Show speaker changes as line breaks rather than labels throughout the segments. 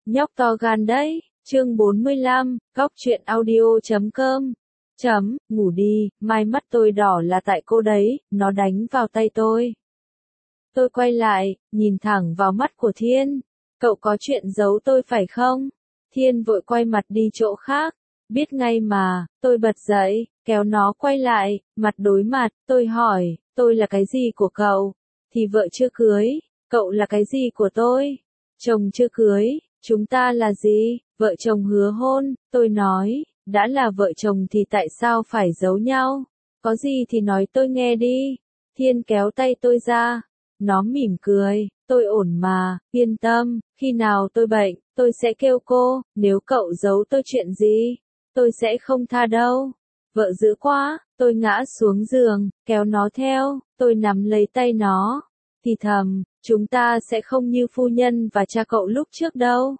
Nhóc to gan đấy, chương 45, góc truyện audio.com. Ngủ đi, mai mắt tôi đỏ là tại cô đấy, nó đánh vào tay tôi. Tôi quay lại, nhìn thẳng vào mắt của Thiên. Cậu có chuyện giấu tôi phải không? Thiên vội quay mặt đi chỗ khác. Biết ngay mà, tôi bật dậy, kéo nó quay lại, mặt đối mặt, tôi hỏi, tôi là cái gì của cậu? Thì vợ chưa cưới, cậu là cái gì của tôi? Chồng chưa cưới, chúng ta là gì? Vợ chồng hứa hôn, tôi nói, đã là vợ chồng thì tại sao phải giấu nhau? Có gì thì nói tôi nghe đi. Thiên kéo tay tôi ra, nó mỉm cười, tôi ổn mà, yên tâm, khi nào tôi bệnh, tôi sẽ kêu cô, nếu cậu giấu tôi chuyện gì, tôi sẽ không tha đâu. Vợ dữ quá, tôi ngã xuống giường, kéo nó theo, tôi nắm lấy tay nó, thì thầm, chúng ta sẽ không như phu nhân và cha cậu lúc trước đâu.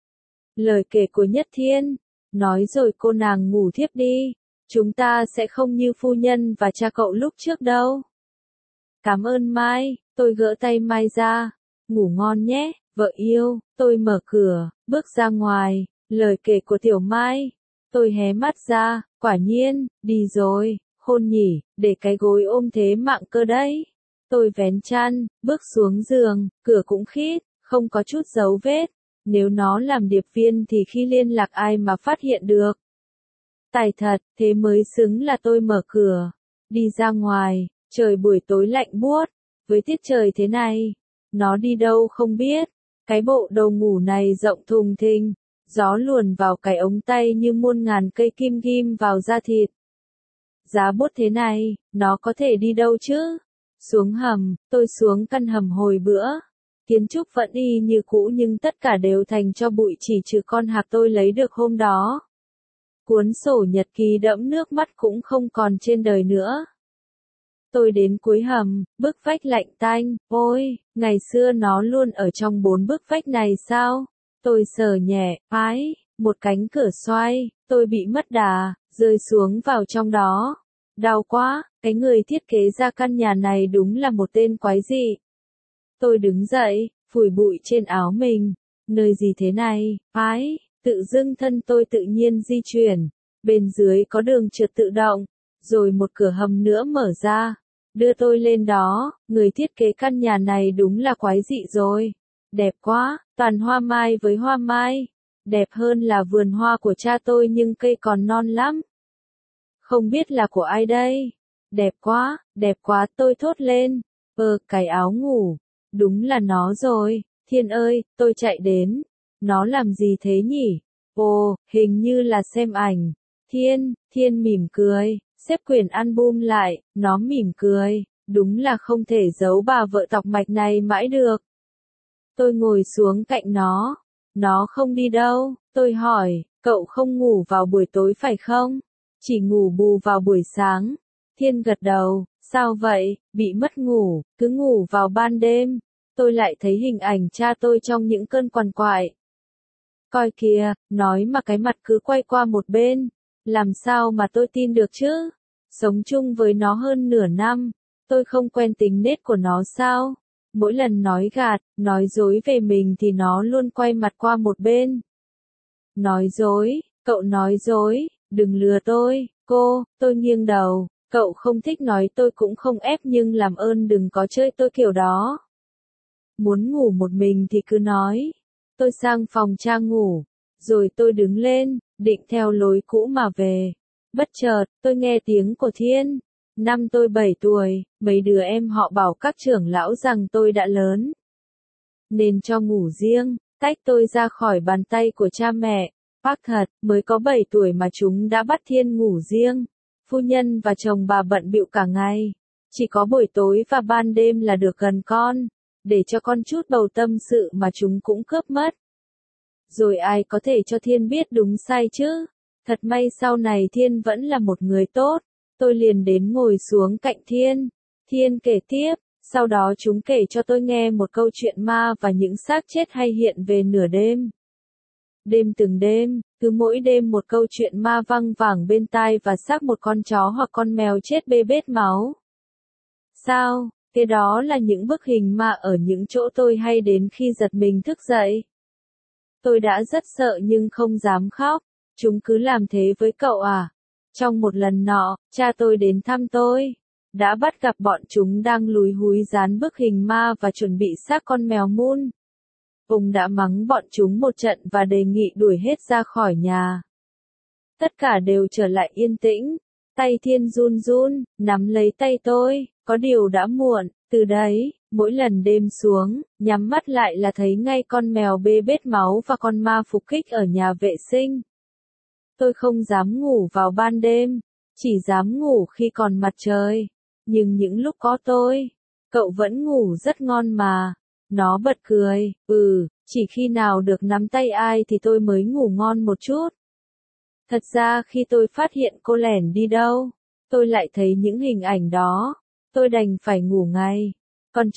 Lời kể của Nhất Thiên, nói rồi cô nàng ngủ thiếp đi, chúng ta sẽ không như phu nhân và cha cậu lúc trước đâu. Cảm ơn Mai, tôi gỡ tay Mai ra, ngủ ngon nhé, vợ yêu, tôi mở cửa, bước ra ngoài, lời kể của Tiểu Mai. Tôi hé mắt ra, quả nhiên, đi rồi, khôn nhỉ, để cái gối ôm thế mạng cơ đấy. Tôi vén chăn, bước xuống giường, cửa cũng khít, không có chút dấu vết. Nếu nó làm điệp viên thì khi liên lạc ai mà phát hiện được. Tài thật, thế mới xứng là tôi mở cửa. Đi ra ngoài, trời buổi tối lạnh buốt, với tiết trời thế này, nó đi đâu không biết. Cái bộ đồ ngủ này rộng thùng thình, gió luồn vào cái ống tay như muôn ngàn cây kim ghim vào da thịt. Giá bút thế này, nó có thể đi đâu chứ? Xuống hầm, tôi xuống căn hầm hồi bữa. Kiến trúc vẫn y như cũ nhưng tất cả đều thành cho bụi chỉ trừ con hạc tôi lấy được hôm đó. Cuốn sổ nhật ký đẫm nước mắt cũng không còn trên đời nữa. Tôi đến cuối hầm, bức vách lạnh tanh, ôi, ngày xưa nó luôn ở trong 4 bức vách này sao? Tôi sờ nhẹ, ái, một cánh cửa xoay, tôi bị mất đà, rơi xuống vào trong đó. Đau quá, cái người thiết kế ra căn nhà này đúng là một tên quái dị. Tôi đứng dậy, phủi bụi trên áo mình. Nơi gì thế này, ái, tự dưng thân tôi tự nhiên di chuyển. Bên dưới có đường trượt tự động, rồi một cửa hầm nữa mở ra. Đưa tôi lên đó, người thiết kế căn nhà này đúng là quái dị rồi. Đẹp quá, toàn hoa mai với hoa mai. Đẹp hơn là vườn hoa của cha tôi nhưng cây còn non lắm. Không biết là của ai đây? Đẹp quá tôi thốt lên. Cái áo ngủ. Đúng là nó rồi, Thiên ơi, tôi chạy đến. Nó làm gì thế nhỉ? Ồ, hình như là xem ảnh. Thiên mỉm cười, xếp quyển album lại, nó mỉm cười. Đúng là không thể giấu bà vợ tọc mạch này mãi được. Tôi ngồi xuống cạnh nó. Nó không đi đâu, tôi hỏi, cậu không ngủ vào buổi tối phải không? Chỉ ngủ bù vào buổi sáng. Thiên gật đầu, sao vậy, bị mất ngủ, cứ ngủ vào ban đêm. Tôi lại thấy hình ảnh cha tôi trong những cơn quằn quại. Coi kìa, nói mà cái mặt cứ quay qua một bên. Làm sao mà tôi tin được chứ? Sống chung với nó hơn nửa năm, tôi không quen tính nết của nó sao? Mỗi lần nói gạt, nói dối về mình thì nó luôn quay mặt qua một bên. Nói dối, cậu nói dối, đừng lừa tôi, tôi nghiêng đầu, cậu không thích nói tôi cũng không ép nhưng làm ơn đừng có chơi tôi kiểu đó. Muốn ngủ một mình thì cứ nói. Tôi sang phòng cha ngủ, rồi tôi đứng lên, định theo lối cũ mà về. Bất chợt, tôi nghe tiếng của Thiên. Năm tôi 7 tuổi, mấy đứa em họ bảo các trưởng lão rằng tôi đã lớn, nên cho ngủ riêng, tách tôi ra khỏi bàn tay của cha mẹ. Bác thật, mới có 7 tuổi mà chúng đã bắt Thiên ngủ riêng. Phu nhân và chồng bà bận bịu cả ngày. Chỉ có buổi tối và ban đêm là được gần con. Để cho con chút bầu tâm sự mà chúng cũng cướp mất. Rồi ai có thể cho Thiên biết đúng sai chứ? Thật may sau này Thiên vẫn là một người tốt. Tôi liền đến ngồi xuống cạnh Thiên. Thiên kể tiếp, sau đó chúng kể cho tôi nghe một câu chuyện ma và những xác chết hay hiện về nửa đêm. Đêm từng đêm, cứ mỗi đêm một câu chuyện ma văng vẳng bên tai và xác một con chó hoặc con mèo chết bê bết máu. Sao? Cái đó là những bức hình ma ở những chỗ tôi hay đến khi giật mình thức dậy. Tôi đã rất sợ nhưng không dám khóc. Chúng cứ làm thế với cậu à? Trong một lần nọ, cha tôi đến thăm tôi. Đã bắt gặp bọn chúng đang lúi húi dán bức hình ma và chuẩn bị xác con mèo Moon. Ông đã mắng bọn chúng một trận và đề nghị đuổi hết ra khỏi nhà. Tất cả đều trở lại yên tĩnh. Tay Thiên run run, nắm lấy tay tôi, có điều đã muộn, từ đấy, mỗi lần đêm xuống, nhắm mắt lại là thấy ngay con mèo bê bết máu và con ma phục kích ở nhà vệ sinh. Tôi không dám ngủ vào ban đêm, chỉ dám ngủ khi còn mặt trời. Nhưng những lúc có tôi, cậu vẫn ngủ rất ngon mà. Nó bật cười, chỉ khi nào được nắm tay ai thì tôi mới ngủ ngon một chút. Thật ra khi tôi phát hiện cô lẻn đi đâu, tôi lại thấy những hình ảnh đó. Tôi đành phải ngủ ngay. Còn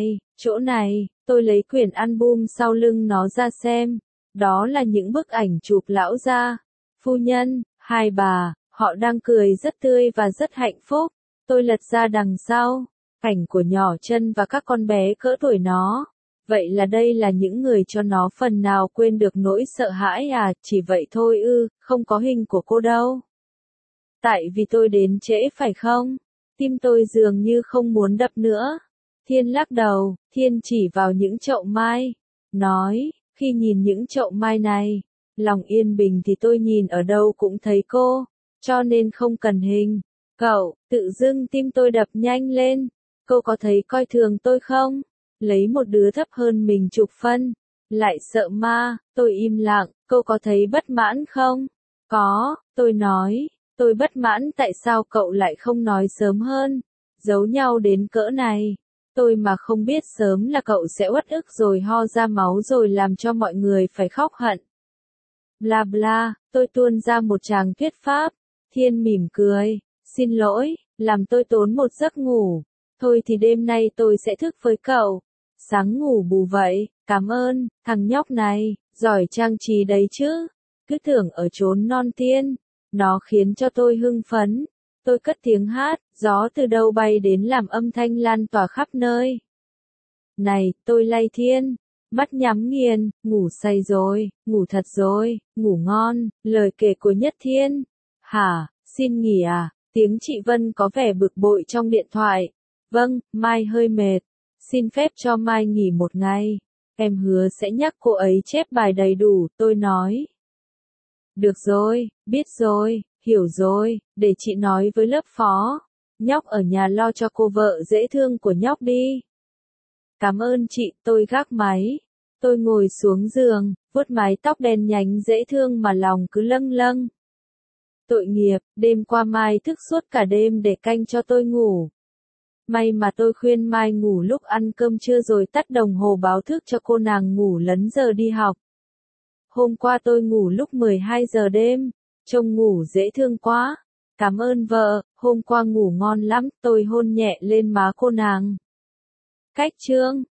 chỗ này, tôi lấy quyển album sau lưng nó ra xem. Đó là những bức ảnh chụp lão gia, phu nhân, hai bà, họ đang cười rất tươi và rất hạnh phúc. Tôi lật ra đằng sau, cảnh của nhỏ chân và các con bé cỡ tuổi nó. Vậy là đây là những người cho nó phần nào quên được nỗi sợ hãi à, chỉ vậy thôi không có hình của cô đâu. Tại vì tôi đến trễ phải không? Tim tôi dường như không muốn đập nữa. Thiên lắc đầu, Thiên chỉ vào những chậu mai. Nói, khi nhìn những chậu mai này, lòng yên bình thì tôi nhìn ở đâu cũng thấy cô, cho nên không cần hình. Cậu, tự dưng tim tôi đập nhanh lên. Cô có thấy coi thường tôi không? Lấy một đứa thấp hơn mình chục phân, lại sợ ma, tôi im lặng, cô có thấy bất mãn không? Có, tôi nói, tôi bất mãn tại sao cậu lại không nói sớm hơn, giấu nhau đến cỡ này. Tôi mà không biết sớm là cậu sẽ uất ức rồi ho ra máu rồi làm cho mọi người phải khóc hận. Bla bla, tôi tuôn ra một tràng thuyết pháp. Thiên mỉm cười, xin lỗi, làm tôi tốn một giấc ngủ. Thôi thì đêm nay tôi sẽ thức với cậu. Sáng ngủ bù vậy, cảm ơn, thằng nhóc này, giỏi trang trí đấy chứ. Cứ tưởng ở chốn non tiên, nó khiến cho tôi hưng phấn. Tôi cất tiếng hát, gió từ đâu bay đến làm âm thanh lan tỏa khắp nơi. Này, tôi lay Thiên, mắt nhắm nghiền, ngủ say rồi, ngủ thật rồi, ngủ ngon, lời kể của Nhất Thiên. Hả, xin nghỉ à? Tiếng chị Vân có vẻ bực bội trong điện thoại. Vâng, Mai hơi mệt. Xin phép cho Mai nghỉ một ngày. Em hứa sẽ nhắc cô ấy chép bài đầy đủ, tôi nói. Được rồi, biết rồi, hiểu rồi, để chị nói với lớp phó. Nhóc ở nhà lo cho cô vợ dễ thương của nhóc đi. Cảm ơn chị, tôi gác máy. Tôi ngồi xuống giường, vuốt mái tóc đen nhánh dễ thương mà lòng cứ lâng lâng. Tội nghiệp, đêm qua Mai thức suốt cả đêm để canh cho tôi ngủ. May mà tôi khuyên Mai ngủ lúc ăn cơm trưa rồi tắt đồng hồ báo thức cho cô nàng ngủ lấn giờ đi học. Hôm qua tôi ngủ lúc 12 giờ đêm, trông ngủ dễ thương quá. Cảm ơn vợ, hôm qua ngủ ngon lắm, tôi hôn nhẹ lên má cô nàng. Cách chương